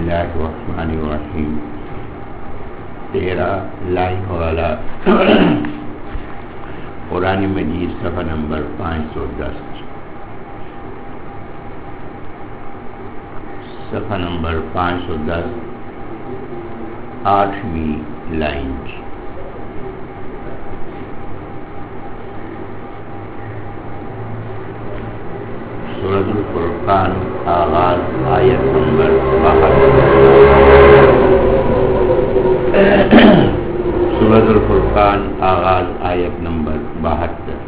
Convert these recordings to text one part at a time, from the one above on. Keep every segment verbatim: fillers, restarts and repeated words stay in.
اللہ الرحمن الرحیم. تیرہ لائن والا قرآن مجید صفحہ نمبر پانچ سو دس. صفحہ نمبر پانچ سو دس آٹھویں لائن. سورۃ الفرقان آغاز آیت نمبر بہتر. سورۃ الفرقان آغاز آیت نمبر بہتر.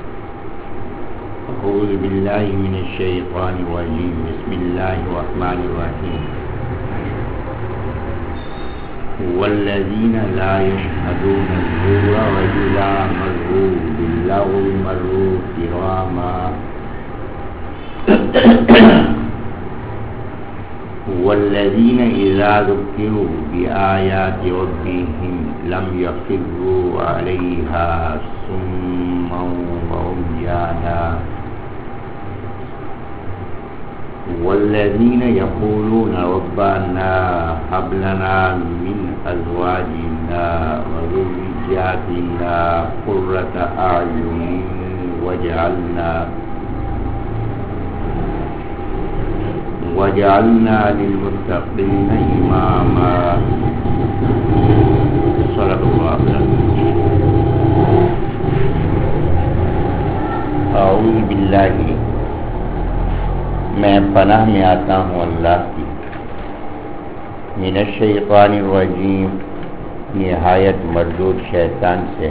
اعوذ باللہ من الشیطان الرجیم. بسم اللہ الرحمن الرحیم. والذین لا یشهدون الزور وإذا مروا باللغو مروا کراما. والذین اذا ذکروا بآیات ربهم لم یخروا علیہا صما وعمیانا. والذین یقولون ربنا هب لنا من ازواجنا وذرریاتنا قرة اعین واجعلنا وجعلنا للمتقین اماما. صدق اللہ العظیم. اعوذ باللہ، میں پناہ میں آتا ہوں اللہ کی، من الشیطان الرجیم، نہایت مردود شیطان سے.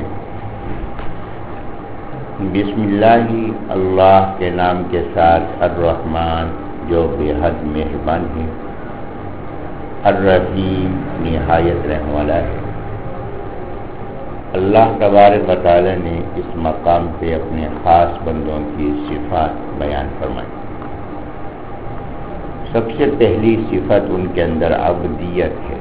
بسم اللہ، اللہ کے نام کے ساتھ، الرحمن جو بے حد مہربان ہے، الرحیم نہایت رحم والا ہے. اللہ تبارک و تعالی نے اس مقام پہ اپنے خاص بندوں کی صفات بیان فرمائی. سب سے پہلی صفت ان کے اندر عبدیت ہے.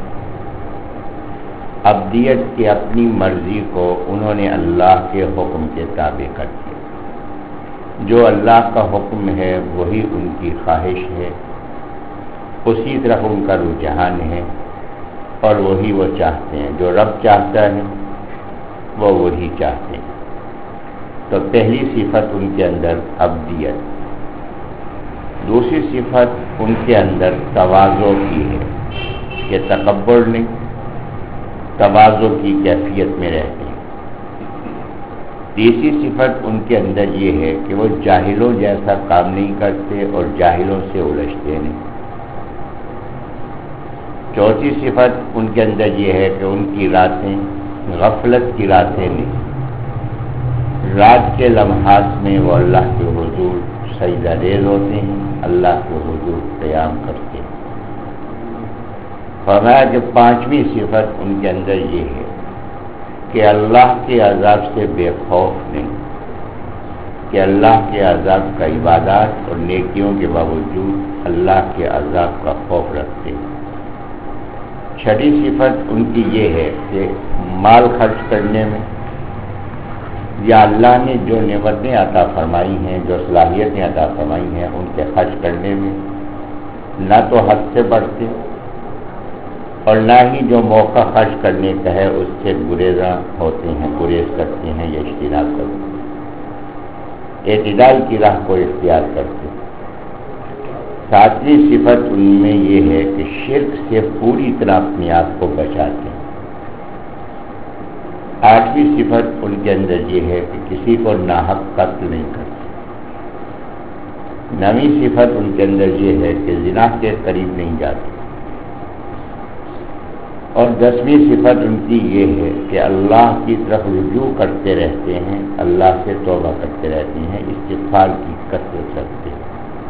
عبدیت کی اپنی مرضی کو انہوں نے اللہ کے حکم کے تابع کر دیا. جو اللہ کا حکم ہے وہی ان کی خواہش ہے، اسی طرف ان کا رجحان ہے اور وہی وہ چاہتے ہیں. جو رب چاہتا ہے وہ وہی چاہتے ہیں. تو پہلی صفت ان کے اندر عبدیت. دوسری صفت ان کے اندر تواضع کی ہے کہ تکبر نہیں، تواضع کی کیفیت میں رہتے ہیں. تیسری صفت ان کے اندر یہ ہے کہ وہ جاہلوں جیسا کام نہیں کرتے اور جاہلوں سے الجھتے نہیں. چوتھی صفت ان کے اندر یہ ہے کہ ان کی راتیں غفلت کی راتیں نہیں. رات کے لمحات میں وہ اللہ کے حضور سجدہ ریز ہوتے ہیں، اللہ کے حضور قیام کرتے ہیں. فرمایا کہ پانچویں صفت ان کے اندر یہ ہے کہ اللہ کے عذاب سے بے خوف نہیں، کہ اللہ کے عذاب کا عبادات اور نیکیوں کے باوجود اللہ کے عذاب کا خوف رکھتے ہیں. چھٹی صفت ان کی یہ ہے کہ مال خرچ کرنے میں یا اللہ نے جو نعمتیں عطا فرمائی ہیں، جو صلاحیتیں عطا فرمائی ہیں، ان کے خرچ کرنے میں نہ تو حد سے بڑھتے اور نہ ہی جو موقع خرچ کرنے کا ہے اس سے گریزاں ہوتے ہیں، گریز کرتے ہیں یا اجتناب کرتے ہیں. اعتدال کی راہ کو اختیار کرتے ہیں. ساتویں صفت ان میں یہ ہے کہ شرک سے پوری طرح اپنے آپ کو بچاتے ہیں. آٹھویں صفت ان کے اندر یہ ہے کہ کسی کو ناحق قتل نہیں کرتے. نویں صفت ان کے اندر یہ ہے کہ زنا کے قریب نہیں جاتے. اور دسویں صفت ان کی یہ ہے کہ اللہ کی طرف رجوع کرتے رہتے ہیں، اللہ سے توبہ کرتے رہتے ہیں، استغفار کی کثرت رکھتے ہیں.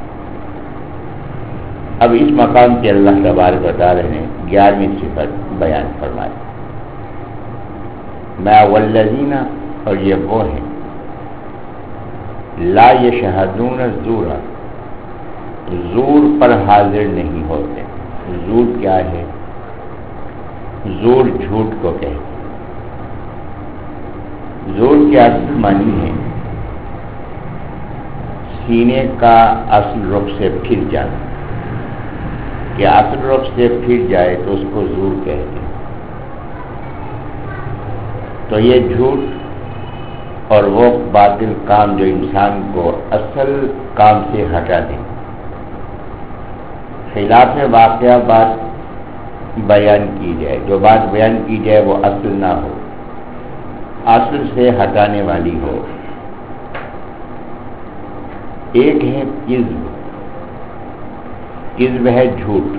اب اس مقام کے اللہ تبارک و تعالی نے گیارہویں صفت بیان فرمائی. میں والذین، اور یہ وہ ہیں لا یشہدون الزور، زور پر حاضر نہیں ہوتے. زور کیا ہے؟ زور جھوٹ کو کہتے ہیں. زور کی اصل معنی ہے سینے کا اصل رخ سے پھر جانا. کہ اصل رخ سے پھر جائے تو اس کو زور کہتے ہیں. تو یہ جھوٹ اور وہ باطل کام جو انسان کو اصل کام سے ہٹا دیں. خلاف واقعہ بات بیان کی جائے، جو بات بیان کی جائے وہ اصل نہ ہو، اصل سے ہٹانے والی ہو. ایک ہے کذب. کذب ہے جھوٹ.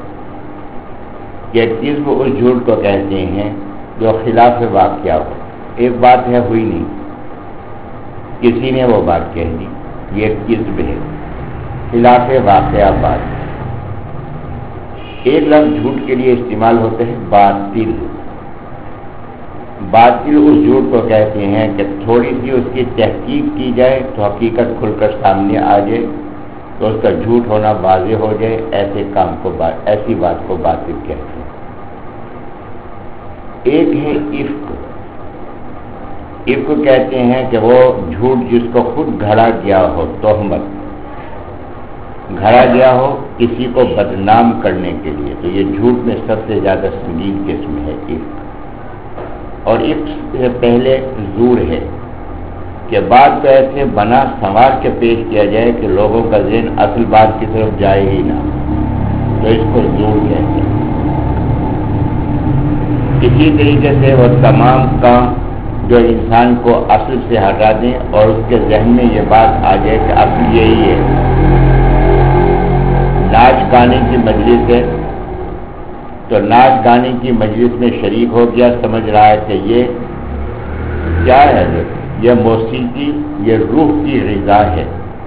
یہ کذب اس جھوٹ کو کہتے ہیں جو خلاف واقعہ ہو. ایک بات ہے ہوئی نہیں، کسی نے وہ بات کہہ دی، یہ کذب ہے، خلاف واقعہ بات. ایک لفظ جھوٹ کے لیے استعمال ہوتے ہیں باطل. باطل اس جھوٹ کو کہتے ہیں کہ تھوڑی سی اس کی تحقیق کی جائے تو حقیقت کھل کر سامنے آ جائے تو اس کا جھوٹ ہونا واضح ہو جائے. ایسے کام کو بات ایسی بات کو باطل کہتے ہیں. ایک ہے افک. افک کہتے ہیں کہ وہ جھوٹ جس کو خود گھڑا گیا ہو، تہمت گھڑا گیا ہو کسی کو بدنام کرنے کے لیے. تو یہ جھوٹ میں سب سے زیادہ سنگین قسم ہے افک. اور افک سے پہلے زور ہے کہ بات کو ایسے بنا سنوار کے پیش کیا جائے کہ لوگوں کا ذہن اصل بات کی طرف جائے ہی نہ، تو اس کو زور کہتے ہیں. اسی طریقے سے وہ تمام کام جو انسان کو اصل سے ہٹا دیں اور اس کے ذہن میں یہ بات آ جائے کہ اصل یہی ہے. ناچ گانے کی مجلس ہے تو ناچ گانے کی مجلس میں شریک ہو گیا، سمجھ رہا ہے کہ یہ کیا ہے، یہ موسیقی یہ روح کی غذا ہے،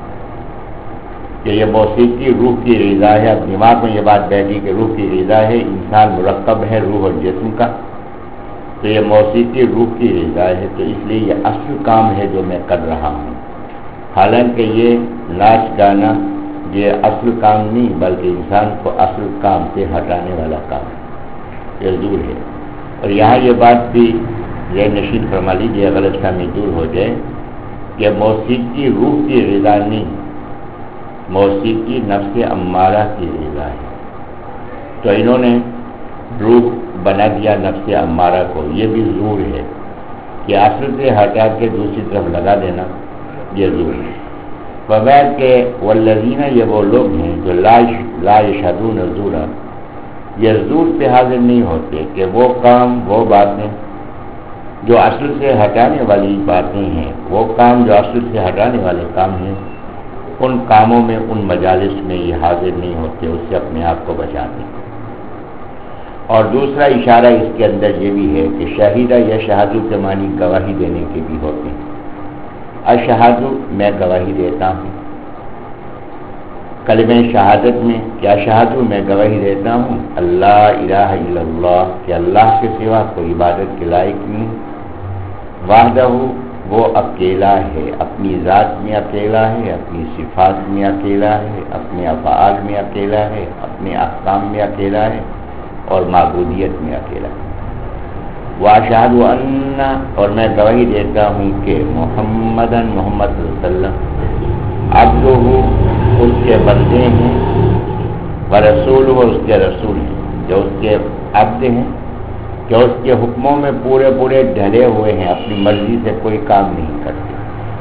کہ یہ موسیقی روح کی غذا ہے. اب دماغ میں یہ بات بیٹھی کہ روح کی غذا ہے، انسان مرکب ہے روح اور جسم کا، تو یہ موسیقی روح کی غذا ہے، تو اس لیے یہ اصل کام ہے جو میں کر رہا ہوں. حالانکہ یہ ناچ گانا یہ اصل کام نہیں بلکہ انسان کو اصل کام سے ہٹانے والا کام ہے، یہ زور ہے. اور یہاں یہ بات بھی ذہن نشین فرما لیجیے، غلط فہمی دور ہو جائے کہ موسیقی روح کی غذا نہیں، موسیقی نفس امارہ کی غذا ہے. تو انہوں نے روح بنا دیا نفس امارہ کو. یہ بھی زور ہے کہ اصل سے ہٹا کے دوسری طرف لگا دینا، یہ زور ہے. بغیر کہ والذین یہ وہ لوگ ہیں جو لا لا یشہدون زورا، یہ زور سے حاضر نہیں ہوتے کہ وہ کام وہ باتیں جو اصل سے ہٹانے والی باتیں ہیں، وہ کام جو اصل سے ہٹانے والے کام ہیں، ان کاموں میں ان مجالس میں یہ حاضر نہیں ہوتے، اس سے اپنے آپ کو بچاتے. اور دوسرا اشارہ اس کے اندر یہ بھی ہے کہ شہیدہ یا شہادو کے معنی گواہی دینے کے بھی ہوتے ہیں. اشہادو میں گواہی دیتا ہوں، کلمہ شہادت میں کیا شہادو میں گواہی دیتا ہوں اللہ الہ الا اللہ، کہ اللہ کے سوا کوئی عبادت کے لائق نہیں. وحدہ وہ اکیلا ہے، اپنی ذات میں اکیلا ہے، اپنی صفات میں اکیلا ہے، اپنے افعال میں اکیلا ہے، اپنے احکام میں اکیلا ہے اور معبودیت میں اکیلا ہے. واشہد ان اور میں گواہی دیتا ہوں کہ محمدن محمد صلی اللہ علیہ وسلم عبدہ اس کے بندے ہیں، ورسول وہ اس کے رسول ہیں، جو اس کے عبد ہیں، کہ اس کے حکموں میں پورے پورے ڈھلے ہوئے ہیں، اپنی مرضی سے کوئی کام نہیں کرتے.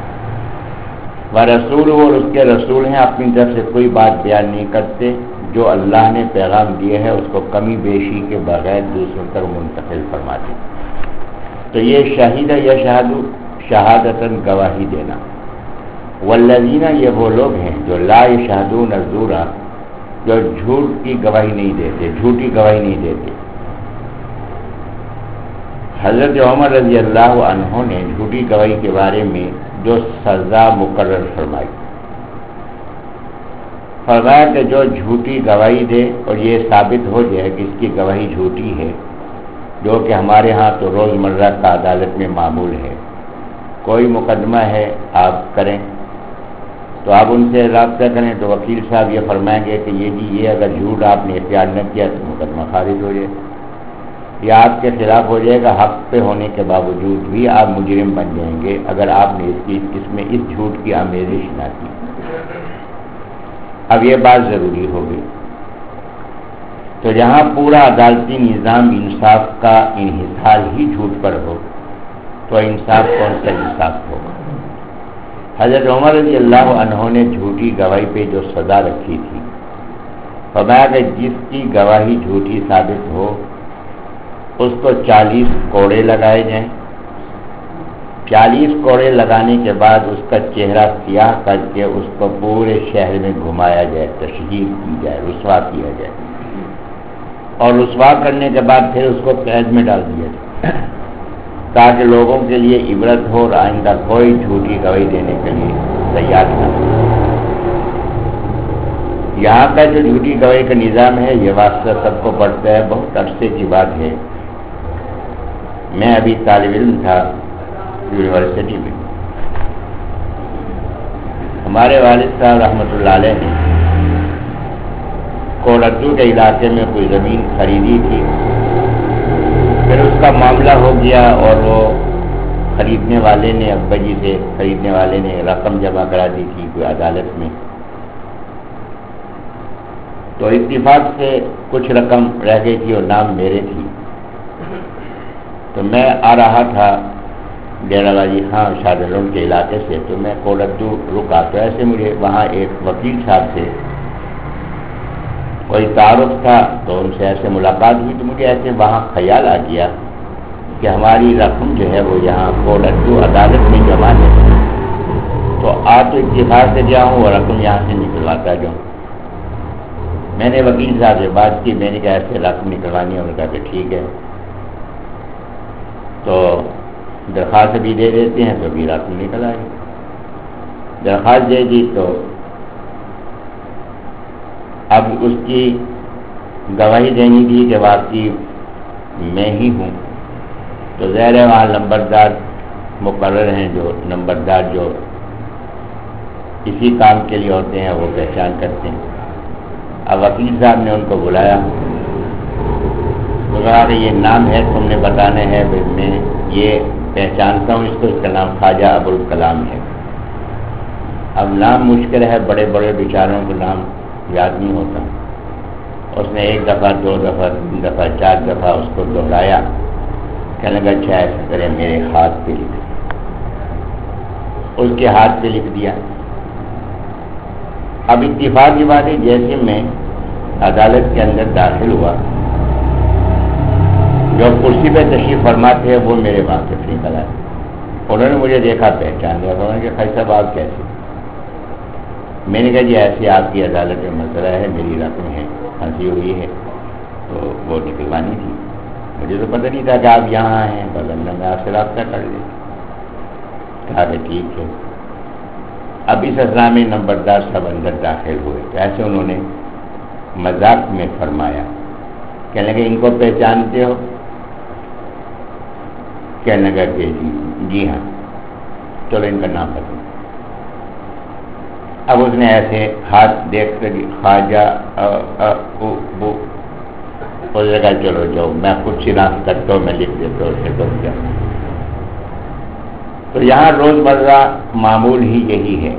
ورسول وہ اس کے رسول ہیں، اپنی طرف سے کوئی بات بیان نہیں کرتے، جو اللہ نے پیغام دیے ہے اس کو کمی بیشی کے بغیر دوسروں تک منتقل فرماتے. تو یہ شہیدہ یا شہادو شہادتاً گواہی دینا. والذین یہ وہ لوگ ہیں جو لا یشہدون الزورا، جو جھوٹ کی گواہی نہیں دیتے، جھوٹی گواہی نہیں دیتے. حضرت عمر رضی اللہ عنہ نے جھوٹی گواہی کے بارے میں جو سزا مقرر فرمائی، فرمایا کہ جو جھوٹی گواہی دے اور یہ ثابت ہو جائے کہ اس کی گواہی جھوٹی ہے، جو کہ ہمارے ہاں تو روز مرہ کا عدالت میں معمول ہے. کوئی مقدمہ ہے آپ کریں تو آپ ان سے رابطہ کریں تو وکیل صاحب یہ فرمائیں گے کہ یہ جی یہ اگر جھوٹ آپ نے اختیار نہ کیا تو مقدمہ خارج ہو جائے، یا آپ کے خلاف ہو جائے گا. حق پہ ہونے کے باوجود بھی آپ مجرم بن جائیں گے اگر آپ نے اس کی اس میں اس جھوٹ کی آمیزش نہ کی. اب یہ بات ضروری ہوگی تو جہاں پورا عدالتی نظام انصاف کا انحصار ہی جھوٹ پر ہو تو انصاف کون سا انصاف ہوگا؟ حضرت عمر رضی اللہ عنہ نے جھوٹی گواہی پہ جو سزا رکھی تھی، فرمایا کہ جس کی گواہی جھوٹی ثابت ہو اس کو چالیس کوڑے لگائے جائیں، چالیس کوڑے لگانے کے بعد اس کا چہرہ سیاہ کر کے اس کو پورے شہر میں گھمایا جائے، تشہیر کی جائے، رسوا کیا جائے، اور رسوا کرنے کے بعد پھر اس کو قید میں ڈال دیا جائے تاکہ لوگوں کے لیے عبرت ہو اور آئندہ کوئی جھوٹی گواہی دینے کے لیے تیار نہ ہو۔ یہاں کا جو جھوٹی گواہی کا نظام ہے یہ واسطہ سب کو پڑتا ہے، بہت عرصے کی بات ہے۔ میں ابھی طالب علم تھا یونیورسٹی میں، ہمارے والد صاحب رحمۃ اللہ علیہ نے کوڑدو کے علاقے میں کوئی زمین خریدی تھی، پھر اس کا معاملہ ہو گیا اور وہ خریدنے والے نے ابا جی سے خریدنے والے نے رقم جمع کرا دی تھی کوئی عدالت میں، تو اتفاق سے کچھ رقم رہ گئی تھی اور نام میرے تھی۔ تو میں آ رہا تھا ڈیرہ والی خان شاہدرون کے علاقے سے، تو میں کوڑدو رکا، تو ایسے مجھے وہاں ایک وکیل صاحب سے کوئی تعارف تھا، تو ان سے ایسے ملاقات ہوئی، تو مجھے ایسے وہاں خیال آ گیا کہ ہماری رقم جو ہے وہ یہاں کوڑدو عدالت میں جمع ہے، تو آج تو اتفاق سے جاؤں اور رقم یہاں سے نکلواتا جاؤں۔ میں نے وکیل صاحب سے بات کی، میں نے کہا ایسے رقم نکلوانی ہے، انہوں نے کہا کہ ٹھیک ہے، تو درخواست بھی دے دیتے ہیں، تو بھی رقم نکل آئی۔ درخواست دے دی تو اب اس کی گواہی دینی تھی کہ واقعی میں ہی ہوں، تو ظاہر ہے وہاں نمبردار مقرر ہیں، جو نمبردار جو اسی کام کے لیے ہوتے ہیں وہ پہچان کرتے ہیں۔ اب وکیل صاحب نے ان کو بلایا، تو کہا کہ یہ نام ہے تم نے بتانا ہے، میں یہ پہچانتا ہوں اس کو، اس کا نام خواجہ ابوالکلام ہے۔ اب نام مشکل ہے، بڑے بڑے بیچاروں کو نام یاد نہیں ہوتا۔ اس نے ایک دفعہ، دو دفعہ، تین دفعہ، چار دفعہ اس کو دہرایا، کہنے لگا اچھا ایسا کرے میرے ہاتھ پہ لکھ دیں۔ اس کے ہاتھ پہ لکھ دیا۔ اب اتفاق کی بات ہے، جیسے میں عدالت کے اندر داخل ہوا، جو کرسی پہ تشریف فرما تھے وہ میرے واقف نکل آئے، انہوں نے مجھے دیکھا، پہچان لیا، انہوں نے کہا خیر صاحب آپ کیسے؟ میں نے کہا جی ایسے آپ کی عدالت میں مسئلہ ہے، میری رقم ہے پھنسی ہوئی ہے، تو وہ نکلوانی تھی، مجھے تو پتہ نہیں تھا کہ آپ یہاں ہیں، ورنہ میں آپ سے رابطہ کر لیں۔ کہا کہ ٹھیک ہے۔ اب اس اثنا میں نمبردار صاحب اندر داخل ہوئے، تو ایسے انہوں نے مذاق میں فرمایا، کہنے لگے ان کو پہچانتے ہو؟ کہنے لگا کہ جی جی ہاں، چلو ان کا نام بتاؤ۔ اب اس نے ایسے ہاتھ دیکھ کر خواجہ اس جگہ چلو جاؤ، میں خود شناخت کرتا ہوں، میں لکھ دیتا ہوں، اسے تم جاؤ۔ تو یہاں روزمرہ معمول ہی یہی ہے۔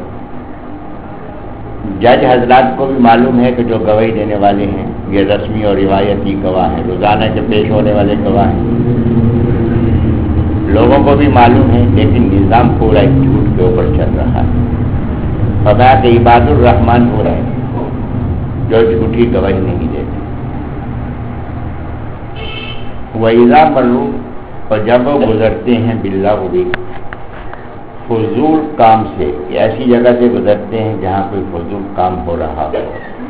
جج حضرات کو بھی معلوم ہے کہ جو گواہی دینے والے ہیں یہ رسمی اور روایتی گواہ ہیں، روزانہ کے پیش ہونے والے گواہ ہیں، لوگوں کو بھی معلوم ہے، لیکن نظام پورا ایک جھوٹ کے اوپر چل رہا ہے۔ فرمایا کہ عباد الرحمان ہو رہے ہیں جو جھوٹی گواہی نہیں دیتے۔ وَإِذَا مَرُّوا، اور جب وہ گزرتے ہیں باللغو، فضول کام سے، ایسی جگہ سے گزرتے ہیں جہاں کوئی فضول کام ہو رہا ہو،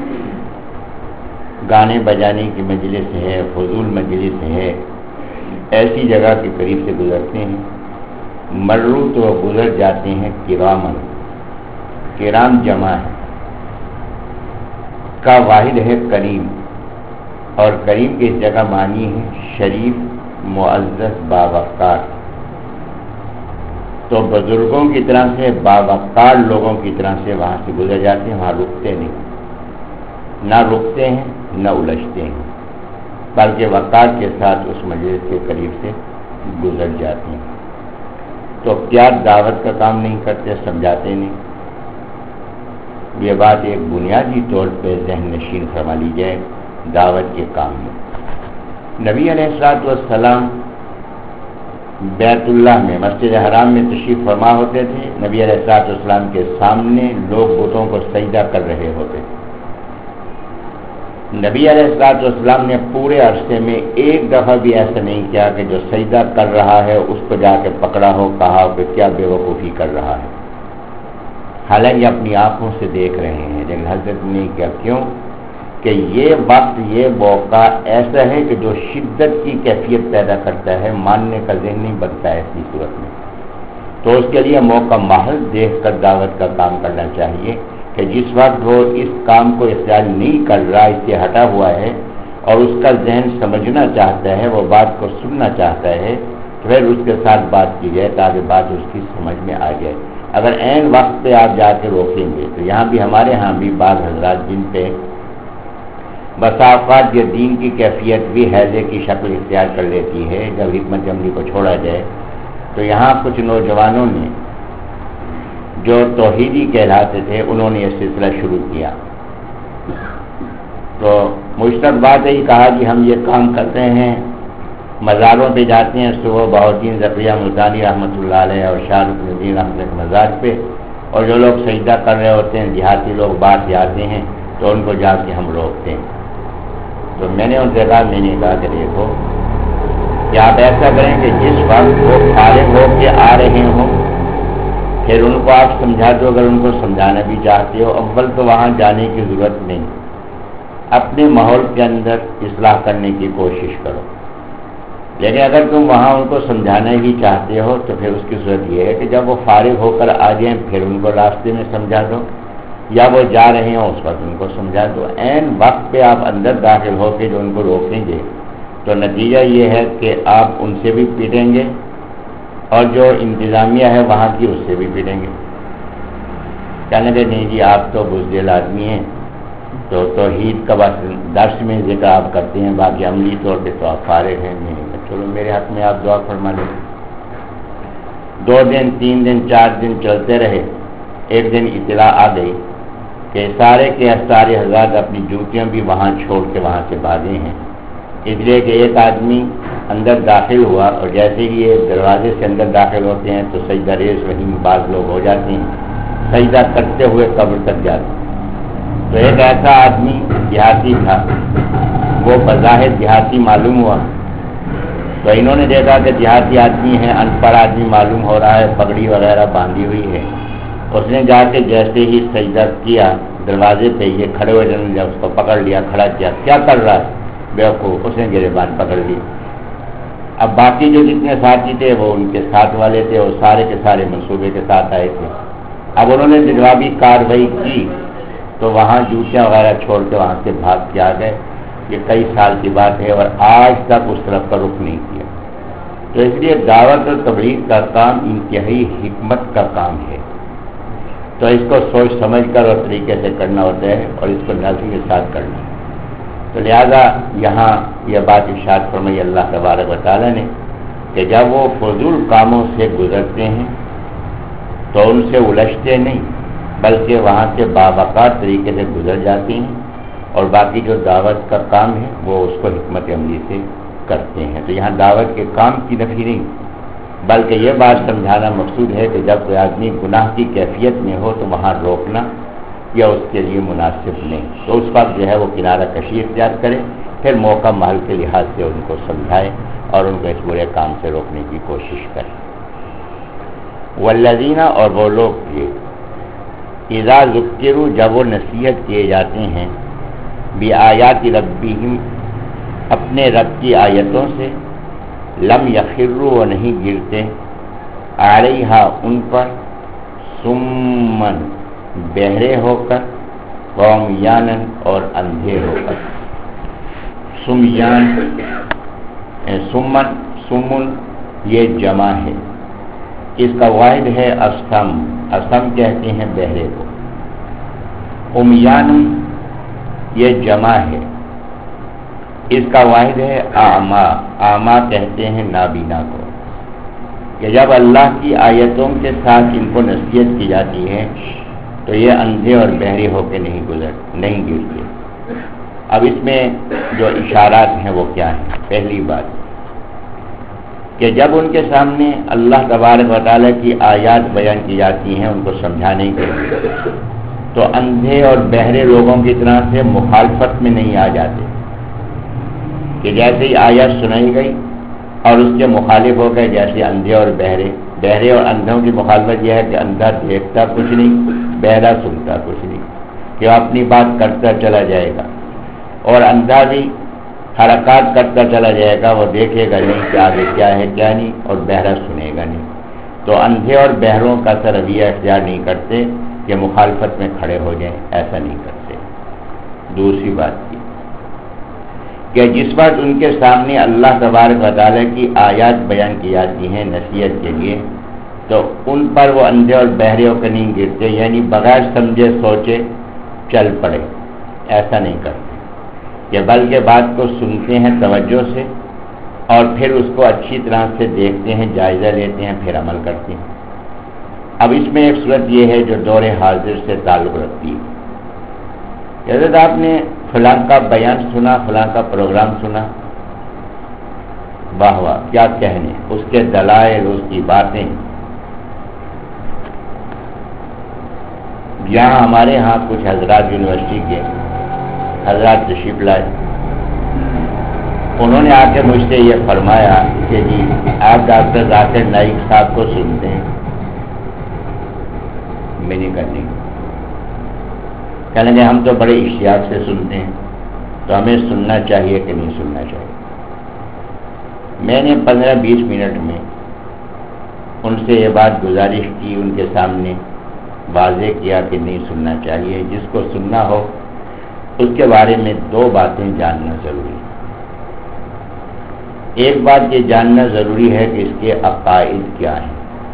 گانے بجانے کی مجلس ہے، فضول مجلس ہے، ایسی جگہ کے قریب سے گزرتے ہیں، مرو تو وہ گزر جاتے ہیں کرامن، کرام جمع ہے، کا واحد ہے کریم، اور کریم کی اس جگہ معنی ہے شریف، معزز، باوقار۔ تو بزرگوں کی طرح سے، باوقار لوگوں کی طرح سے وہاں سے گزر جاتے ہیں، وہاں رکتے نہیں، نہ رکتے ہیں نہ الجھتے ہیں، بلکہ وقار کے ساتھ اس مجلس کے قریب سے گزر جاتے ہیں۔ تو کیا دعوت کا کام نہیں کرتے، سمجھاتے نہیں؟ یہ بات ایک بنیادی طور پہ ذہن نشین فرما لی جائے۔ دعوت کے کام میں۔ نبی علیہ الصلوۃ والسلام بیت اللہ میں مسجد حرام میں تشریف فرما ہوتے تھے، نبی علیہ الصلوۃ والسلام کے سامنے لوگ بتوں کو سجدہ کر رہے ہوتے تھے۔ نبی علیہ الصلوۃ والسلام نے پورے عرصے میں ایک دفعہ بھی ایسا نہیں کیا کہ جو سجدہ کر رہا ہے اس کو جا کے پکڑا ہو، کہا ہو کہ کیا بے وقوفی کر رہا ہے، حالانکہ اپنی آنکھوں سے دیکھ رہے ہیں، لیکن حضرت نے کیا؟ کیوں کہ یہ وقت، یہ موقع ایسا ہے کہ جو شدت کی کیفیت پیدا کرتا ہے، ماننے کا ذہن نہیں بنتا ہے ایسی صورت میں، تو اس کے لیے موقع محض دیکھ کر دعوت کا کام کرنا چاہیے کہ جس وقت وہ اس کام کو اختیار نہیں کر رہا، اس سے ہٹا ہوا ہے اور اس کا ذہن سمجھنا چاہتا ہے، وہ بات کو سننا چاہتا ہے، تو پھر اس کے ساتھ بات کی جائے تاکہ بات اس کی سمجھ میں آ جائے۔ اگر عین وقت پہ آپ جا کے روکیں گے تو یہاں بھی ہمارے ہاں بھی بعض حضرات جن پہ بسا اوقات یہ دین کی کیفیت بھی حیضے کی شکل اختیار کر لیتی ہے، جب حکمت عملی کو چھوڑا جائے، تو یہاں کچھ نوجوانوں نے جو توحیدی کہلاتے تھے انہوں نے یہ سلسلہ شروع کیا، تو مشترک بات یہی کہا کہ ہم یہ کام کرتے ہیں، مزاروں پہ جاتے ہیں، صبح بہاؤالدین ذکریہ ملتانی رحمۃ اللہ علیہ اور شاہ رکن الدین رحمۃ اللہ کے مزار پہ، اور جو لوگ سجدہ کر رہے ہوتے ہیں دیہاتی لوگ باہر سے آتے ہیں تو ان کو جا کے ہم روکتے ہیں۔ تو میں نے ان سے کہا میں نے کہا کہ دیکھو کہ آپ ایسا کریں کہ جس وقت وہ فارغ ہو کے آ رہے ہوں پھر ان کو آپ سمجھا دو، اگر ان کو سمجھانا بھی چاہتے ہو، اول تو وہاں جانے کی ضرورت نہیں، اپنے ماحول کے اندر اصلاح کرنے کی کوشش کرو، لیکن اگر تم وہاں ان کو سمجھانا ہی چاہتے ہو تو پھر اس کی صورت یہ ہے کہ جب وہ فارغ ہو کر آ جائیں پھر ان کو راستے میں سمجھا دو، یا وہ جا رہے ہوں اس وقت ان کو سمجھا دو۔ عین وقت پہ آپ اندر داخل ہو کے جو ان کو روکیں گے تو نتیجہ یہ ہے کہ آپ ان سے بھی پیٹیں گے اور جو انتظامیہ ہے وہاں کی اس سے بھی پیٹیں گے، کہنے کہ نہیں جی آپ تو بزدل آدمی ہیں، تو توحید کا بس درس میں ذکر آپ کرتے ہیں، باقی عملی طور پہ تو آپ فارغ ہیں، نہیں چلو میرے حق میں آپ دعا فرما لیں۔ دو دن تین دن چار دن چلتے رہے، ایک دن اطلاع آ گئی کہ سارے کے سارے حضرات اپنی جوتیاں بھی وہاں چھوڑ کے وہاں سے بھاگے ہیں، اس لیے کہ ایک آدمی اندر داخل ہوا اور جیسے ہی یہ دروازے سے اندر داخل ہوتے ہیں تو سجدہ ریز وہیں بعض لوگ ہو جاتے ہیں، سجدہ کرتے ہوئے قبر تک جاتے ہیں۔ تو ایک ایسا آدمی دیہاتی تھا، وہ بظاہر دیہاتی معلوم ہوا، تو انہوں نے دیکھا کہ دیہاتی آدمی ہے، ان پڑھ آدمی معلوم ہو رہا ہے، پگڑی وغیرہ باندھی ہوئی ہے، اس نے جا کے جیسے ہی سجدہ کیا دروازے پہ، یہ کھڑے ہوئے جب اس کو پکڑ لیا، کھڑا کیا، کیا کر رہا ہے بیوقوف، اس نے گریبان پکڑ لی۔ اب باقی جو جتنے ساتھی تھے وہ ان کے ساتھ والے تھے، وہ سارے کے سارے منصوبے کے ساتھ آئے تھے۔ اب انہوں نے جوابی کارروائی کی تو وہاں جوتیاں وغیرہ چھوڑ کے وہاں سے بھاگ کے آ گئے۔ یہ کئی سال کی بات ہے اور آج تک اس طرف کا رخ نہیں کیا۔ تو اس لیے دعوت اور تبلیغ کا کام انتہائی حکمت کا کام ہے، تو اس کو سوچ سمجھ کر اور طریقے سے کرنا ہوتا ہے اور اس کو نظم کے ساتھ کرنا ہے۔ تو لہذا یہاں یہ بات ارشاد فرمائی اللہ تبارک و تعالیٰ نے کہ جب وہ فضول کاموں سے گزرتے ہیں تو ان سے الجھتے نہیں بلکہ وہاں سے باوقار طریقے سے گزر جاتے ہیں، اور باقی جو دعوت کا کام ہے وہ اس کو حکمت عملی سے کرتے ہیں۔ تو یہاں دعوت کے کام کی نفی نہیں بلکہ یہ بات سمجھانا مقصود ہے کہ جب کوئی آدمی گناہ کی کیفیت میں ہو تو وہاں روکنا یا اس کے لیے مناسب نہیں، تو اس وقت جو ہے وہ کنارہ کشی اختیار کرے، پھر موقع محل کے لحاظ سے ان کو سمجھائے اور ان کو اس برے کام سے روکنے کی کوشش کرے۔ والذین، اور وہ لوگ یہ اذا ذکروا، جب وہ نصیحت کیے جاتے ہیں، بآیات ربہم، اپنے رب کی آیتوں سے، لم یخروا، وہ نہیں گرتے، علیہا، ان پر، سمن، بہرے ہو کر، قومیانن، اور اندھے ہو کر۔ سمیان، سمن، سمن یہ جمع ہے، اس کا واحد ہے اسم، اسم کہتے ہیں بہرے کو۔ امیان یہ جمع ہے، اس کا واحد ہے اعما، اعما کہتے ہیں نابینا کو، کہ جب اللہ کی آیتوں کے ساتھ ان کو نصیحت کی جاتی ہے تو یہ اندھے اور بہرے ہو کے نہیں گزر نہیں گرتے۔ اب اس میں جو اشارات ہیں وہ کیا ہیں؟ پہلی بات کہ جب ان کے سامنے اللہ تبارک و تعالیٰ کی آیات بیان کی جاتی ہیں ان کو سمجھانے کے لیے، تو اندھے اور بہرے لوگوں کی طرح سے مخالفت میں نہیں آ جاتے کہ جیسے ہی آیات سنائی گئی اور اس کے مخالف ہو گئے، جیسے اندھے اور بہرے بہرے اور اندھوں کی مخالفت یہ ہے کہ اندھا دیکھتا کچھ نہیں، بہرا سنتا کچھ نہیں، کہ وہ اپنی بات کرتا چلا جائے گا، اور اندھا بھی حرکات کرتا چلا جائے گا، وہ دیکھے گا نہیں کہ آگے کیا ہے کیا نہیں، اور بہرا سنے گا نہیں۔ تو اندھے اور بہروں کا سر رویہ اختیار نہیں کرتے کہ مخالفت میں کھڑے ہو جائیں، ایسا نہیں کرتے۔ دوسری بات یہ کہ جس وقت ان کے سامنے اللہ تبارک و تعالیٰ کی آیات بیان کی جاتی ہیں نصیحت کے لیے، تو ان پر وہ اندھے اور بہرے ہو کر نہیں گرتے، یعنی بغیر سمجھے سوچے چل پڑے، ایسا نہیں کرتے، کہ بلکہ بات کو سنتے ہیں توجہ سے اور پھر اس کو اچھی طرح سے دیکھتے ہیں، جائزہ لیتے ہیں، پھر عمل کرتے ہیں۔ اب اس میں ایک صورت یہ ہے جو دور حاضر سے تعلق رکھتی ہے۔ حضرت آپ نے فلاں کا بیان سنا، فلاں کا پروگرام سنا، واہ واہ کیا کہنے، اس کے دلائل، اس کی باتیں۔ یہاں ہمارے ہاں کچھ حضرات یونیورسٹی کے حضرات تشریف لائے، انہوں نے آ کے مجھ سے یہ فرمایا کہ جی آپ ڈاکٹر ذاکر نائک صاحب کو سنتے ہیں؟ میں نے کہا نہیں۔ کہنے لگے ہم تو بڑے اشتیاق سے سنتے ہیں، تو ہمیں سننا چاہیے کہ نہیں سننا چاہیے؟ میں نے پندرہ بیس منٹ میں ان سے یہ بات گزارش کی، ان کے سامنے واضح کیا کہ نہیں سننا چاہیے۔ جس کو سننا ہو اس کے بارے میں دو باتیں جاننا ضروری ہے۔ ایک بات یہ جاننا ضروری ہے کہ اس کے عقائد کیا ہیں،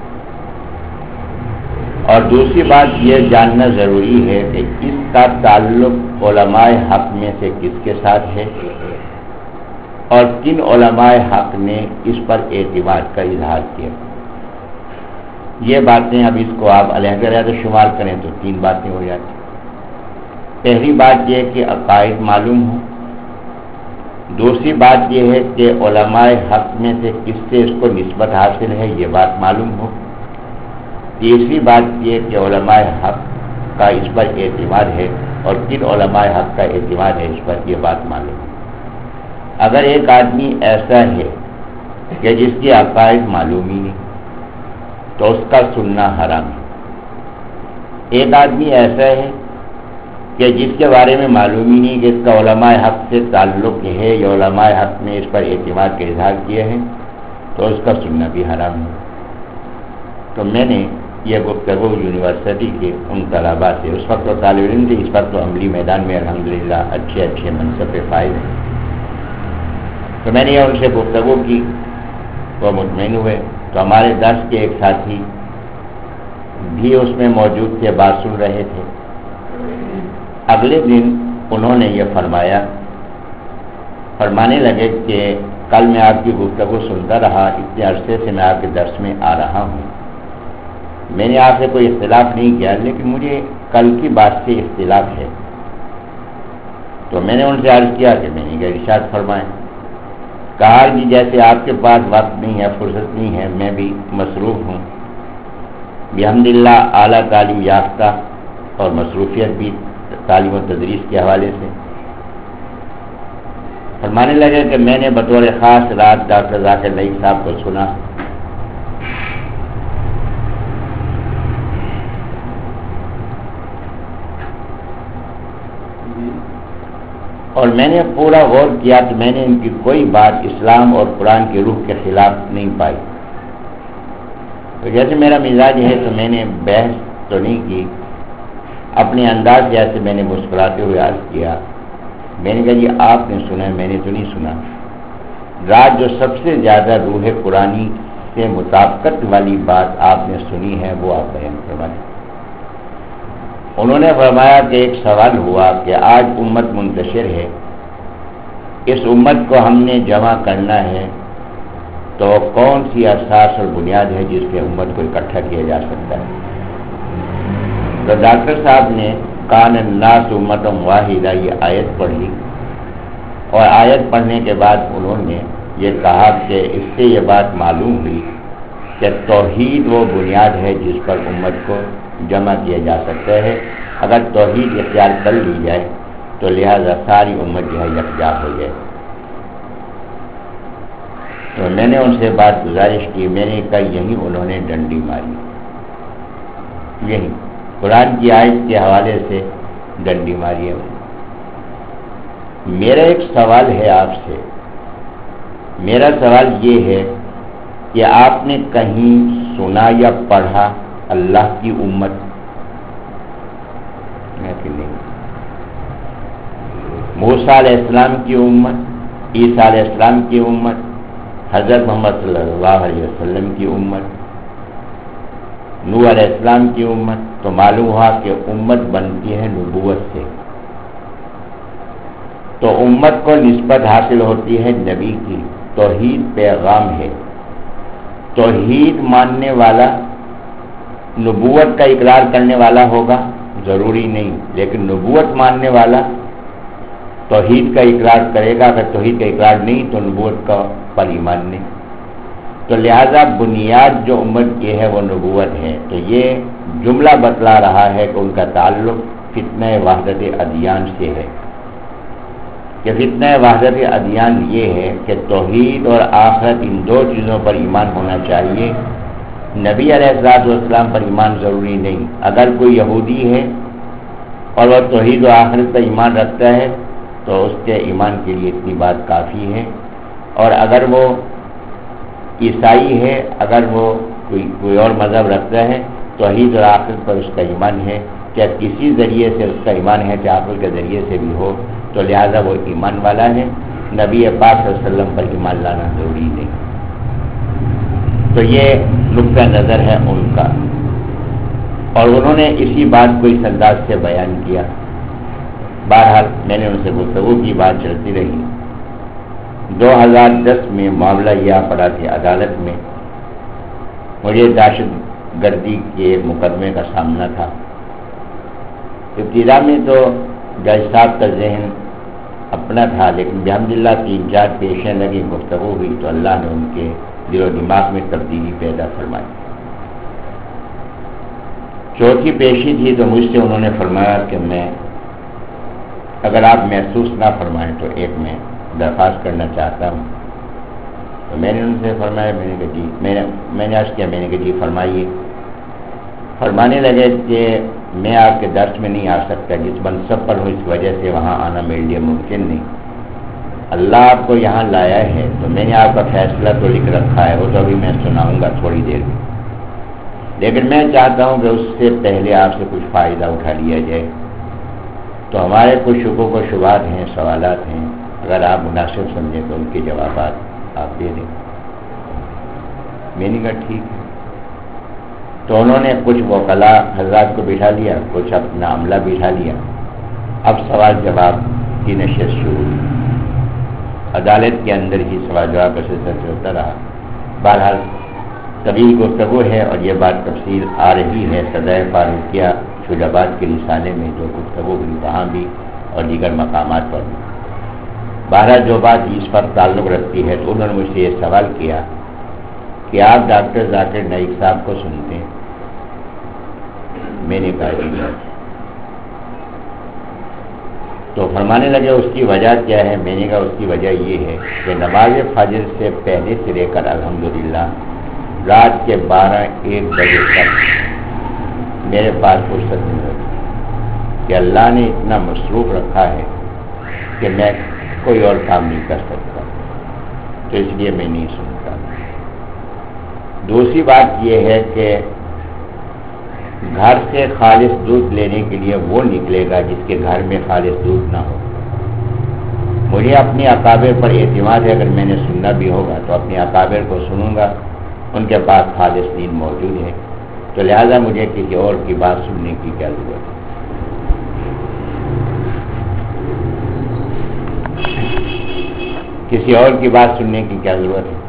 اور دوسری بات یہ جاننا ضروری ہے کہ اس کا تعلق علماء حق میں سے کس کے ساتھ ہے، اور کن علماء حق نے اس پر اعتماد کا اظہار کیا۔ یہ باتیں اب اس کو آپ علیحدہ علیحدہ شمار کریں تو تین باتیں ہو جاتی۔ پہلی بات یہ کہ عقائد معلوم ہو، دوسری بات یہ ہے کہ علماء حق میں سے کس سے اس کو نسبت حاصل ہے، یہ بات معلوم ہو، تیسری بات یہ کہ علماء حق کا اس پر اعتماد ہے اور کن علماء حق کا اعتماد ہے اس پر، یہ بات معلوم ہے۔ اگر ایک آدمی ایسا ہے کہ جس کی عقائد معلوم ہی نہیں تو اس کا سننا حرام ہے۔ ایک آدمی ایسا ہے کہ جس کے بارے میں معلوم ہی نہیں کہ اس کا علماء حق سے تعلق ہے یا علماء حق نے اس پر اعتماد کا اظہار کیا ہے، تو اس کا سننا بھی حرام ہے۔ تو میں نے یہ گفتگو یونیورسٹی کے ان طلباء سے، اس وقت تو طالب علم تھے، اس وقت تو عملی میدان میں الحمدللہ اچھے اچھے منصب پہ فائز ہیں، تو میں نے یہ ان سے گفتگو کی، وہ مطمئن ہوئے۔ تو ہمارے درس کے ایک ساتھی بھی اس میں موجود تھے، بات سن رہے تھے۔ اگلے دن انہوں نے یہ فرمایا فرمانے لگے کہ کل میں آپ کی گفتگو سنتا رہا، اتنے عرصے سے میں آپ کے درس میں آ رہا ہوں، میں نے آپ سے کوئی اختلاف نہیں کیا، لیکن مجھے کل کی بات سے اختلاف ہے۔ تو میں نے ان سے عرض کیا کہ میں نے کہا ارشاد فرمائیں۔ کہا کہ جیسے آپ کے پاس وقت نہیں ہے، فرصت نہیں ہے، میں بھی مصروف ہوں، الحمدللہ اعلیٰ تعلیم یافتہ اور مصروفیت بھی تعلیم و تدریس کے حوالے سے۔ فرمانے لگے کہ میں نے بطور خاص رات ڈاکٹر ذاکر نائک صاحب کو سنا، اور میں نے پورا غور کیا تو میں نے ان کی کوئی بات اسلام اور قرآن کے روح کے خلاف نہیں پائی۔ تو جیسے میرا مزاج ہے تو میں نے بحث تو نہیں کی، اپنے انداز جیسے میں نے مسکراتے ہوئے عرض کیا، میں نے کہا جی آپ نے سنا ہے، میں نے تو نہیں سنا۔ رات جو سب سے زیادہ روح قرآنی سے مطابقت والی بات آپ نے سنی ہے وہ آپ بیان فرمائیں۔ انہوں نے فرمایا کہ ایک سوال ہوا کہ آج امت منتشر ہے، اس امت کو ہم نے جمع کرنا ہے، تو کون سی اساس اور بنیاد ہے جس پہ امت کو اکٹھا کیا جا سکتا ہے؟ تو ڈاکٹر صاحب نے کان الناس امۃ واحدہ یہ آیت پڑھی اور آیت پڑھنے کے بعد انہوں نے یہ کہا کہ اس سے یہ بات معلوم ہوئی کہ توحید وہ بنیاد ہے جس پر امت کو جمع کیا جا سکتا ہے. اگر توحید اختیار کر لی جائے تو لہذا ساری امت جو ہے یکجا ہو جائے. تو میں نے ان سے بات گزارش کی، میں نے کہا یہی انہوں نے ڈنڈی ماری، یہی قرآن کی آیت کے حوالے سے ڈنڈی ماری ہے. میرا ایک سوال ہے آپ سے، میرا سوال یہ ہے کہ آپ نے کہیں سنا یا پڑھا اللہ کی امت کہ نہیں؟ موسیٰ علیہ السلام کی امت، عیسیٰ علیہ السلام کی امت، حضرت محمد صلی اللہ علیہ وسلم کی امت، نوح علیہ السلام کی امت. تو معلوم ہوا کہ امت بنتی ہے نبوت سے، تو امت کو نسبت حاصل ہوتی ہے نبی کی. توحید پیغام ہے، توحید ماننے والا نبوت کا اقرار کرنے والا ہوگا ضروری نہیں، لیکن نبوت ماننے والا توحید کا اقرار کرے گا. اگر توحید کا اقرار نہیں تو نبوت کا پر ایمان نہیں. تو لہذا بنیاد جو امت کی ہے وہ نبوت ہے. تو یہ جملہ بتلا رہا ہے کہ ان کا تعلق فتنہ وحدت ادیان سے ہے، کہ فتنہ وحدت ادیان یہ ہے کہ توحید اور آخرت ان دو چیزوں پر ایمان ہونا چاہیے. نبی علیہ الصلوۃ والسلام پر ایمان ضروری نہیں. اگر کوئی یہودی ہے اور وہ توحید و آخرت پر ایمان رکھتا ہے تو اس کے ایمان کے لیے اتنی بات کافی ہے. اور اگر وہ عیسائی ہے، اگر وہ کوئی کوئی اور مذہب رکھتا ہے، توحید اور آخرت پر اس کا ایمان ہے، کیا کسی ذریعے سے اس کا ایمان ہے، چاہے عقل کے ذریعے سے بھی ہو، تو لہذا وہ ایمان والا ہے. نبی پاک صلی اللہ علیہ وسلم پر ایمان لانا ضروری نہیں. تو یہ نقطہ نظر ہے ان کا، اور انہوں نے اسی بات کو اس انداز سے بیان کیا. بہرحال میں نے ان سے گفتگو کی، بات چلتی رہی. دو ہزار دس میں معاملہ یہ پڑا کہ عدالت میں مجھے دہشت گردی کے مقدمے کا سامنا تھا. ابتدا میں تو جج صاحب کا ذہن اپنا تھا، لیکن الحمدللہ تین چار پیشیں لگی، گفتگو ہوئی تو اللہ نے ان کے دل و دماغ میں تبدیلی پیدا فرمائی. چوتھی پیشی تھی تو مجھ سے انہوں نے فرمایا کہ میں اگر آپ محسوس نہ فرمائیں تو ایک میں درخواست کرنا چاہتا ہوں. تو میں نے ان سے فرمایا، میں نے کہا جی، میں نے میں نے عرض کیا، میں نے کہا جی فرمائیے. فرمانے لگے کہ میں آپ کے درس میں نہیں آ سکتا، جس منصب پر ہوں اس وجہ سے وہاں آنا میرے لیے ممکن نہیں. اللہ آپ کو یہاں لایا ہے تو میں نے آپ کا فیصلہ تو لکھ رکھا ہے، وہ تو ابھی میں سناؤں گا تھوڑی دیر میں، لیکن میں چاہتا ہوں کہ اس سے پہلے آپ سے کچھ فائدہ اٹھا لیا جائے. تو ہمارے کچھ شکوک و شبہات ہیں، سوالات ہیں، اگر آپ مناسب سمجھیں تو ان کے جوابات آپ دے دیں. میں نے کہا ٹھیک ہے. تو انہوں نے کچھ وکلاء حضرات کو بٹھا لیا، کچھ اپنا عملہ بٹھا لیا. اب سوال جواب کی نشست شروع ہوئی. عدالت کے اندر ہی سوال جواب کا سلسلہ چلتا رہا. بہرحال طویل گفتگو ہے اور یہ بات تفصیل آ رہی ہے سدائے فاروقیہ شجابات کے رسالے میں، جو گفتگو ہوئی وہاں بھی اور دیگر مقامات پر بھی. بہرحال جو بات اس پر تعلق رکھتی ہے تو انہوں نے مجھ سے یہ سوال کیا کہ آپ ڈاکٹر ذاکر نائک صاحب کو سنتے ہیں؟ میں نے کہا جی. تو فرمانے لگے اس کی وجہ کیا ہے؟ میں نے کہا اس کی وجہ یہ ہے کہ نماز فجر سے پہلے سے لے کر الحمدللہ رات کے بارہ ایک بجے تک میرے پاس فرصت نہیں ہوتی، کہ اللہ نے اتنا مصروف رکھا ہے کہ میں کوئی اور کام نہیں کر سکتا، تو اس لیے میں نہیں سنتا. دوسری بات یہ ہے کہ گھر سے خالص دودھ لینے کے لیے وہ نکلے گا جس کے گھر میں خالص دودھ نہ ہو. مجھے اپنے اکابر پر اعتماد ہے، اگر میں نے سننا بھی ہوگا تو اپنے اکابر کو سنوں گا، ان کے پاس خالص دین موجود ہے. تو لہذا مجھے کسی اور کی بات سننے کی کیا ضرورت ہے؟ کسی اور کی بات سننے کی کیا ضرورت ہے؟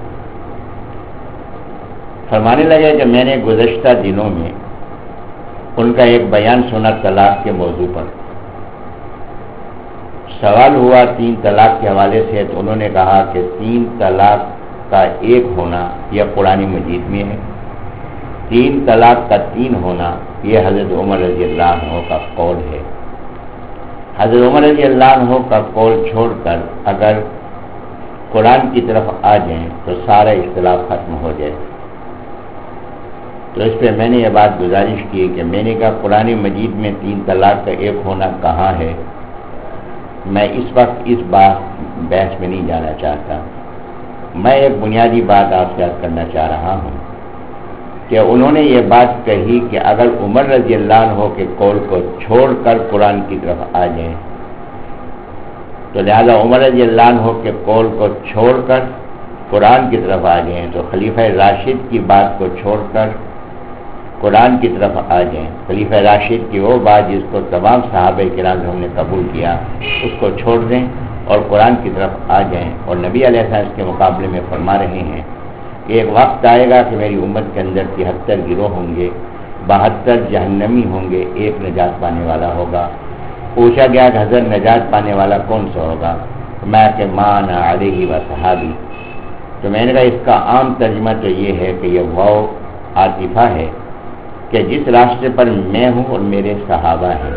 فرمانے لگے کہ میں نے گزشتہ دنوں میں ان کا ایک بیان سنا طلاق کے موضوع پر. سوال ہوا تین طلاق کے حوالے سے، تو انہوں نے کہا کہ تین طلاق کا ایک ہونا یہ قرآن مجید میں ہے، تین طلاق کا تین ہونا یہ حضرت عمر رضی اللہ عنہ کا قول ہے۔ حضرت عمر رضی اللہ عنہ کا قول چھوڑ کر اگر قرآن کی طرف آ جائیں تو سارا اختلاف ختم ہو جائے۔ تو اس پہ میں نے یہ بات گزارش کی کہ میں نے کہا قرآن مجید میں تین طلاق کا ایک ہونا کہاں ہے، میں اس وقت اس بات بحث میں نہیں جانا چاہتا۔ میں ایک بنیادی بات آپ سے یاد کرنا چاہ رہا ہوں کہ انہوں نے یہ بات کہی کہ اگر عمر رضی اللہ عنہ کے قول کو چھوڑ کر قرآن کی طرف آ جائیں تو لہذا عمر رضی اللہ عنہ کے قول کو چھوڑ کر قرآن کی طرف آ جائیں تو خلیفہ راشد کی بات کو چھوڑ کر قرآن کی طرف آ جائیں، خلیفہ راشد کی وہ بات جس کو تمام صحابہ کرام ہم نے قبول کیا اس کو چھوڑ دیں اور قرآن کی طرف آ جائیں۔ اور نبی علیہ السلام اس کے مقابلے میں فرما رہے ہیں کہ ایک وقت آئے گا کہ میری امت کے اندر تہتر گروہ ہوں گے، بہتر جہنمی ہوں گے، ایک نجات پانے والا ہوگا۔ پوچھا گیا کہ حضرت نجات پانے والا کون سا ہوگا؟ میں کہ مان علیہ و صحابی۔ تو میں نے کہا اس کا عام ترجمہ تو یہ ہے کہ یہ واو عاطفہ ہے کہ جس راستے پر میں ہوں اور میرے صحابہ ہیں،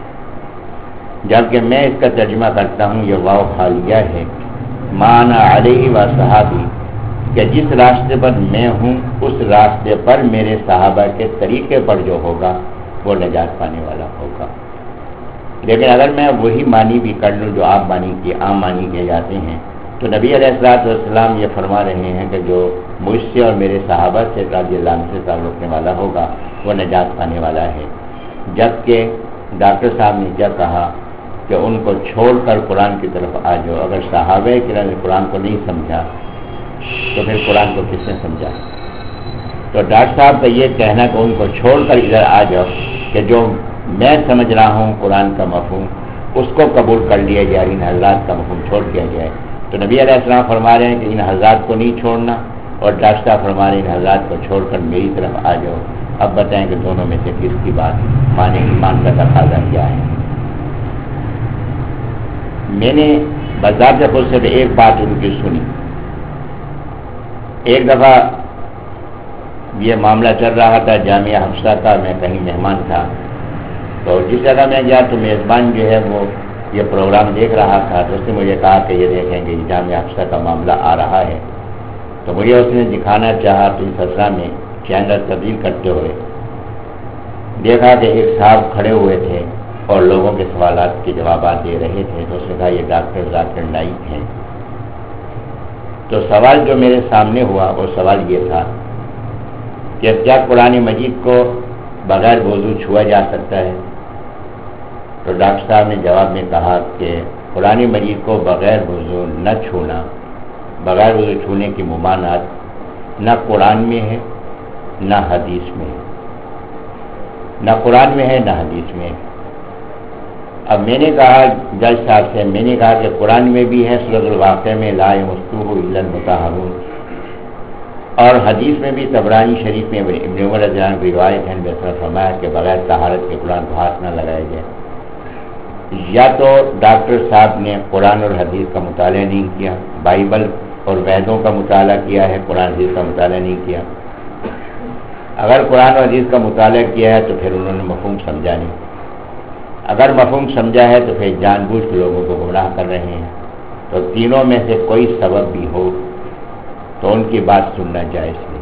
جبکہ میں اس کا ترجمہ کرتا ہوں یہ واو حالیہ ہے، مان علیہ و صحابی، کہ جس راستے پر میں ہوں اس راستے پر میرے صحابہ کے طریقے پر جو ہوگا وہ نجات پانے والا ہوگا۔ لیکن اگر میں وہی معنی بھی کر لوں جو آپ معنی کی عام معنی کیے جاتے ہیں تو نبی علیہ الصلوۃ والسلام یہ فرما رہے ہیں کہ جو مجھ سے اور میرے صحابہ سے رضی اللہ عنہ سے تعلق رکھنے والا ہوگا وہ نجات پانے والا ہے، جبکہ ڈاکٹر صاحب نے کیا کہا کہ ان کو چھوڑ کر قرآن کی طرف آ جاؤ۔ اگر صحابہ کرام نے قرآن کو نہیں سمجھا تو پھر قرآن کو کس نے سمجھا؟ تو ڈاکٹر صاحب کا یہ کہنا کہ ان کو چھوڑ کر ادھر آ جاؤ کہ جو میں سمجھ رہا ہوں قرآن کا مفہوم اس کو قبول کر لیا جائے، ان حضرات کا مفہوم چھوڑ دیا جائے۔ تو نبی علیہ السلام فرما رہے ہیں کہ ان حضرات کو نہیں چھوڑنا، اور ڈاکٹر صاحب فرما رہے ہیں ان حضرات کو چھوڑ کر میری طرف آ جاؤ۔ اب بتائیں کہ دونوں میں سے کس کی بات مانے ایمان کا تقاضا کیا ہے؟ میں نے بذات خود سے ایک بات ان کی سنی۔ ایک دفعہ یہ معاملہ چل رہا تھا جامعہ حفصہ کا، میں کہیں مہمان تھا، تو جس جگہ میں گیا تو میزبان جو ہے وہ یہ پروگرام دیکھ رہا تھا، تو اس نے مجھے کہا کہ یہ دیکھیں گے جامعہ حفصہ کا معاملہ آ رہا ہے۔ تو مجھے اس نے دکھانا چاہا تو اس سلسلہ میں چینل تبدیل کرتے ہوئے دیکھا کہ ایک صاحب کھڑے ہوئے تھے اور لوگوں کے سوالات کے جوابات دے رہے تھے، تو اس نے کہا یہ ڈاکٹر ذاکر نائک ہیں۔ تو سوال جو میرے سامنے ہوا وہ سوال یہ تھا کہ کیا قرآن مجید کو بغیر وضو چھوا جا سکتا ہے؟ تو ڈاکٹر صاحب نے جواب میں کہا کہ قرآن مجید کو بغیر وضو نہ چھونا، بغیر وضو چھونے کی ممانعت نہ قرآن میں ہے نہ حدیث میں ہے، نہ قرآن میں ہے نہ حدیث میں ہے۔ اب میں نے کہا جج صاحب سے، میں نے کہا کہ قرآن میں بھی ہے سورۃ الواقعہ میں لا یمسہ الا المطہرون، اور حدیث میں بھی طبرانی شریف میں ابن عمر رضی اللہ عنہ کی روایت ہے، نے فرمایا کہ بغیر طہارت کے قرآن کو ہاتھ نہ لگایا جائے۔ یا تو ڈاکٹر صاحب نے قرآن اور حدیث کا مطالعہ نہیں کیا، بائبل اور ویدوں کا مطالعہ کیا ہے، قرآن حدیث کا مطالعہ نہیں کیا۔ اگر قرآن اور حدیث کا مطالعہ کیا ہے تو پھر انہوں نے مفہوم سمجھا نہیں، اگر مفہوم سمجھا ہے تو پھر جان بوجھ کے لوگوں کو گمراہ کر رہے ہیں۔ تو تینوں میں سے کوئی سبب بھی ہو تو ان کی بات سننا جائز نہیں۔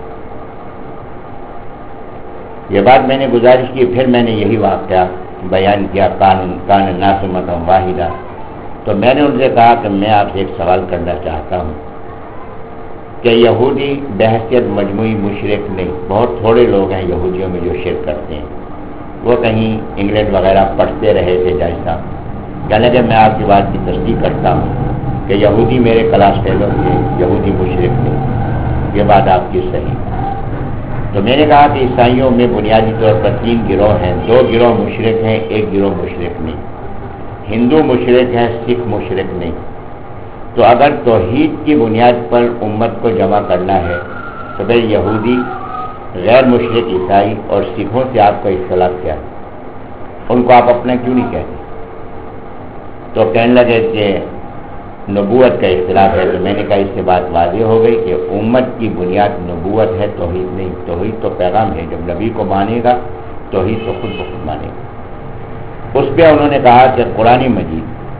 یہ بات میں نے گزارش کی، پھر میں نے یہی واقعہ بیان کیا، قانون کان الناس امۃ واحدہ۔ تو میں نے ان سے کہا کہ میں آپ سے ایک سوال کرنا چاہتا ہوں کہ یہودی بحثیت مجموعی مشرک نہیں، بہت تھوڑے لوگ ہیں یہودیوں میں جو شرک کرتے ہیں، وہ کہیں انگلینڈ وغیرہ پڑھتے رہے تھے جج صاحب، یعنی کہ میں آپ کی بات کی تصدیق کرتا ہوں کہ یہودی میرے کلاس فیلو تھے، یہودی مشرک تھے، یہ بات آپ کی صحیح۔ تو میں نے کہا کہ عیسائیوں میں بنیادی طور پر تین گروہ ہیں، دو گروہ مشرک ہیں، ایک گروہ مشرک نہیں، ہندو مشرک ہے، سکھ مشرک نہیں۔ تو اگر توحید کی بنیاد پر امت کو جمع کرنا ہے تو پھر یہودی، غیر مشرک عیسائی اور سکھوں سے آپ کا اختلاف کیا ہے؟ ان کو آپ اپنا کیوں نہیں کہتے؟ تو کہنے لگے کہ نبوت کا اختلاف ہے. تو میں نے کہا اس سے بات واضح ہو گئی کہ امت کی بنیاد نبوت ہے، توحید نہیں. توحید تو پیغام ہے، جب نبی کو مانے گا توحید تو خود بخود مانے گا. اس پہ انہوں نے کہا کہ قرآن مجید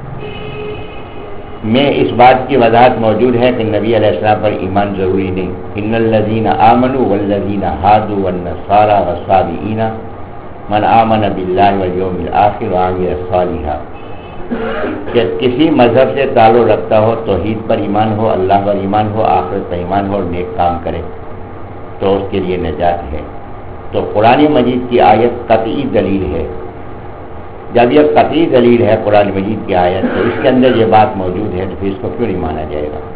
میں اس بات کی وضاحت موجود ہے کہ نبی علیہ السلام پر ایمان ضروری نہیں. ان الذین آمنوا والذین ہادوا والنصارى والصابئین من آمن باللہ والیوم الآخر وعمل صالحا، کہ کسی مذہب سے تعلق رکھتا ہو، توحید پر ایمان ہو، اللہ پر ایمان ہو، آخرت پر ایمان ہو اور نیک کام کرے تو اس کے لیے نجات ہے. تو قرآن مجید کی آیت قطعی دلیل ہے. جب یہ قطعی دلیل ہے قرآن مجید کی آیت، تو اس کے اندر یہ بات موجود ہے، تو پھر اس کو کیوں نہیں مانا جائے گا؟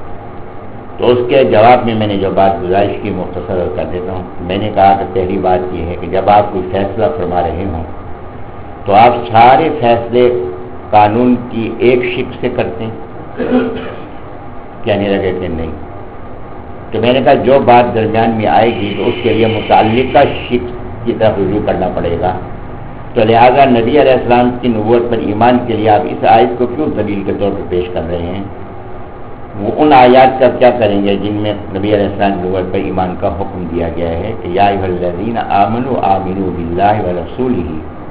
تو اس کے جواب میں میں نے جو بات گزارش کی مختصر کر دیتا ہوں. میں نے کہا کہ پہلی بات یہ ہے کہ جب آپ کوئی فیصلہ فرما رہے ہوں تو آپ سارے فیصلے قانون کی ایک شق سے کرتے ہیں؟ کہنے لگے کہ نہیں. تو میں نے کہا جو بات درمیان میں آئے گی تو اس کے لیے متعلقہ شق کی طرف رجوع کرنا پڑے گا. تو لہذا نبی علیہ السلام کی نبوت پر ایمان کے لیے آپ اس آیت کو کیوں دلیل کے طور پر پیش کر رہے ہیں؟ وہ ان آیات کا کیا کریں گے جن میں نبی علیہ السلام کی نبوت پر ایمان کا حکم دیا گیا ہے کہ یا ایھا الذین آمنوا آمنوا باللہ ورسولہ،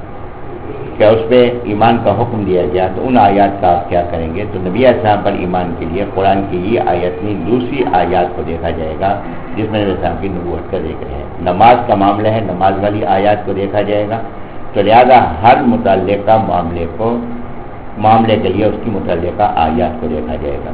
کہ اس پہ ایمان کا حکم دیا گیا. تو ان آیات کا آپ کیا کریں گے؟ تو نبی علیہ السلام پر ایمان کے لیے قرآن کی یہ آیت نہیں، دوسری آیات کو دیکھا جائے گا جس میں نبی علیہ السلام کی نبوت کا ذکر ہے. نماز کا معاملہ ہے، نماز والی آیات کو دیکھا جائے گا. تو لہذا ہر متعلقہ معاملے کو معاملے کے لیے اس کی متعلقہ آیات کو دیکھا جائے گا.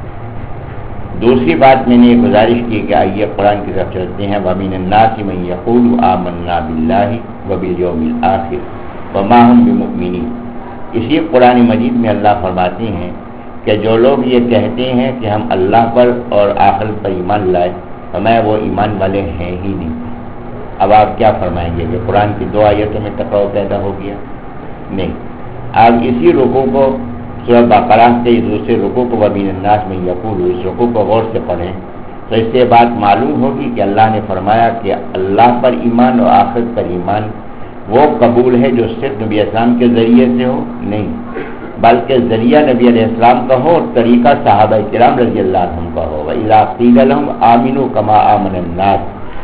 دوسری بات میں نے یہ گزارش کی کہ آئیے قرآن کی طرف چلتے ہیں. وَمِنَ النَّاسِ مَن يَقُولُ آمَنَّا بِاللَّهِ وَبِالْيَوْمِ الْآخِرِ وَمَا هُمْ بِمُؤْمِنِينَ. اسی قرآن مجید میں اللہ فرماتے ہیں کہ جو لوگ یہ کہتے ہیں کہ ہم اللہ پر اور آخرت پر ایمان لائے، ہمیں وہ ایمان والے ہیں ہی نہیں. اب آپ کیا فرمائیں گے کہ قرآن کی دو آیتوں میں ٹکراؤ پیدا ہو گیا؟ نہیں. آپ اسی رکوع کو سورہ بقرہ کے دوسرے رکوع کو وَمِنَ النَّاسِ مَن يَقُولُ، اس رکوع کو غور سے پڑھیں تو اس سے بات معلوم ہوگی کہ اللہ نے فرمایا کہ اللہ پر ایمان اور آخرت پر ایمان وہ قبول ہے جو صرف نبی اسلام کے ذریعے سے ہو، نہیں بلکہ ذریعہ نبی علیہ السلام کا ہو اور طریقہ صحابہ کرام رضی اللہ عنہم کا ہو. وَإِذَا قِيلَ لَهُمْ آمِنُوا كَمَا آمَنَ النَّاسُ،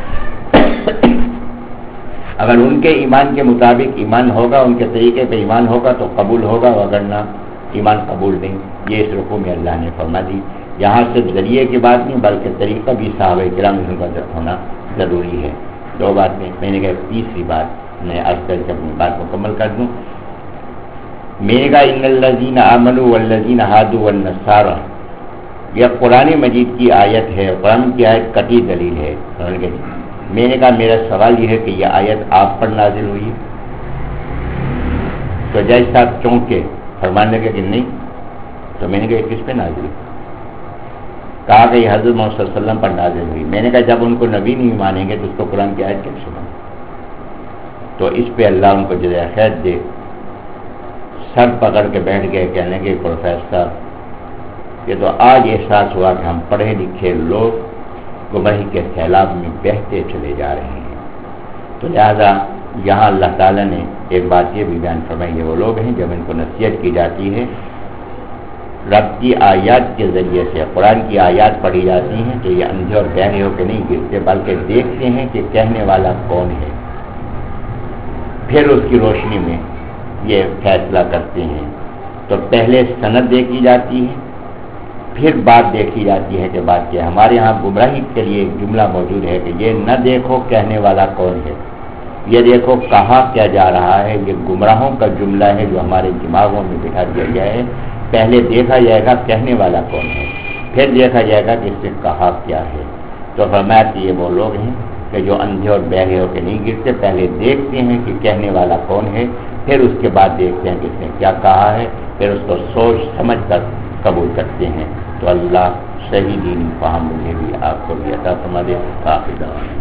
اگر ان کے ایمان کے مطابق ایمان ہوگا، ان کے طریقے پہ ایمان ہوگا تو قبول ہوگا، وگرنہ ایمان قبول نہیں. یہ اس رکوع میں اللہ نے فرما دی. یہاں صرف ذریعے کی بات نہیں بلکہ طریقہ بھی صحابہ کرام کا ہونا ضروری ہے. دو بات میں میں نے کہا تیسری بات میں عرض کر کے اپنی بات مکمل کر دوں. میں نے کہا ان الذین آمنوا والذین ہادوا والنصارى، یہ قرآن مجید کی آیت ہے، قرآن کی آیت قطعی دلیل ہے. میں نے کہا میرا سوال یہ ہے کہ یہ آیت آپ پر نازل ہوئی ہے؟ تو جج صاحب چونکے فرمانے لگے کہ نہیں. تو میں نے کہا کس پہ نازل ہوئی؟ کہا کہ یہ حضرت محمد صلی اللہ علیہ وسلم پر نازل ہوئی. میں نے کہا جب ان کو نبی نہیں مانیں گے تو اس کو قرآن کی آیت کیسے مانیں؟ تو اس پہ اللہ ان کو جزائے خیر دے، سر پکڑ کے بیٹھ گئے کہنے کے پروفیسر یہ تو آج احساس ہوا کہ ہم پڑھے لکھے لوگ گمراہی کے سیلاب میں بہتے چلے جا رہے ہیں. تو لہذا یہاں اللہ تعالیٰ نے ایک بات یہ بھی بیان فرمائی ہے، وہ لوگ ہیں جب ان کو نصیحت کی جاتی ہے رب کی آیات کے ذریعے سے، قرآن کی آیات پڑھی جاتی ہیں تو یہ اندھے اور بہرے ہو کے نہیں گرتے بلکہ دیکھتے ہیں کہ کہنے والا کون ہے، پھر اس کی روشنی میں یہ فیصلہ کرتے ہیں. تو پہلے سند دیکھی جاتی ہے، پھر بات دیکھی جاتی ہے کہ بات کیا. ہمارے ہاں گمراہی کے لیے ایک جملہ موجود ہے کہ یہ نہ دیکھو کہنے والا کون ہے، یہ دیکھو کہا کیا جا رہا ہے. یہ گمراہوں کا جملہ ہے جو ہمارے دماغوں میں بٹھا دیا گیا ہے. پہلے دیکھا جائے گا کہنے والا کون ہے، پھر دیکھا جائے گا کہ اس سے کہا کیا ہے. تو فرمایا کہ یہ وہ لوگ ہیں کہ جو اندھے اور بہرے ہو کے نہیں گرتے، پہلے دیکھتے ہیں کہ کہنے والا کون ہے، پھر اس کے بعد دیکھتے ہیں کہ اس نے کیا کہا ہے، پھر اس کو سوچ سمجھ کر قبول کرتے ہیں. تو اللہ صحیح دینی فہم مجھے بھی آپ کو بھی عطا فرما دے. آخر دعوانا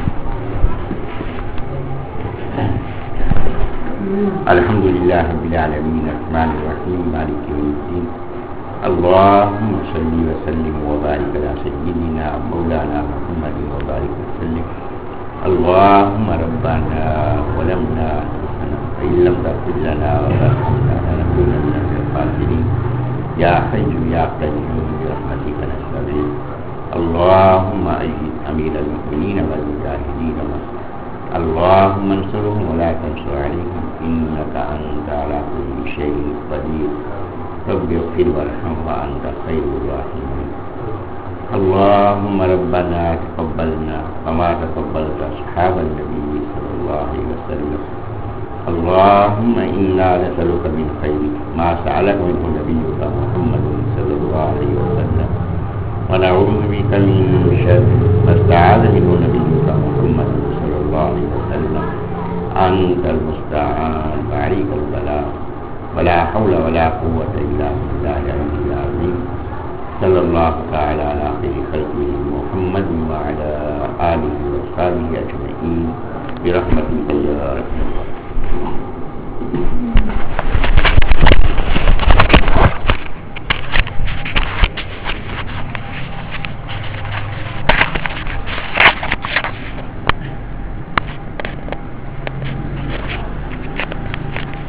الحمد للہ رب العالمین الرحمن الرحیم مالک یوم الدین. اللہم صلی وسلم وبارک علی سیدنا مولانا محمد وبارک وسلم. اللہم ربنا ظلمنا انفسنا وان لم تغفر لنا وترحمنا لنکونن من الخاسرين يا حي يا قيوم برحمتك نستغيث اللهم أيد أمير المؤمنين والمجاهدين اللهم انصرهم ولا تنصر عليهم إنك أنت على كل شيء قدير رب اغفر وارحم وأنت خير الراحمين اللهم ربنا تقبلنا كما تقبلت أصحاب النبي صلى الله عليه وسلم اللهم إنا نسألك من خير ما سألك منه نبيك محمد صلى الله عليه وسلم ونعوذ بك من شر ما استعاذ منه نبيك محمد صلى الله عليه وسلم أنت المستعان وعليك البلاغ ولا حول ولا قوة إلا بالله العلي العظيم صلى الله تعالى على خير خلقه محمد وعلى آله وصحبه أجمعين برحمتك يا رب العالمين.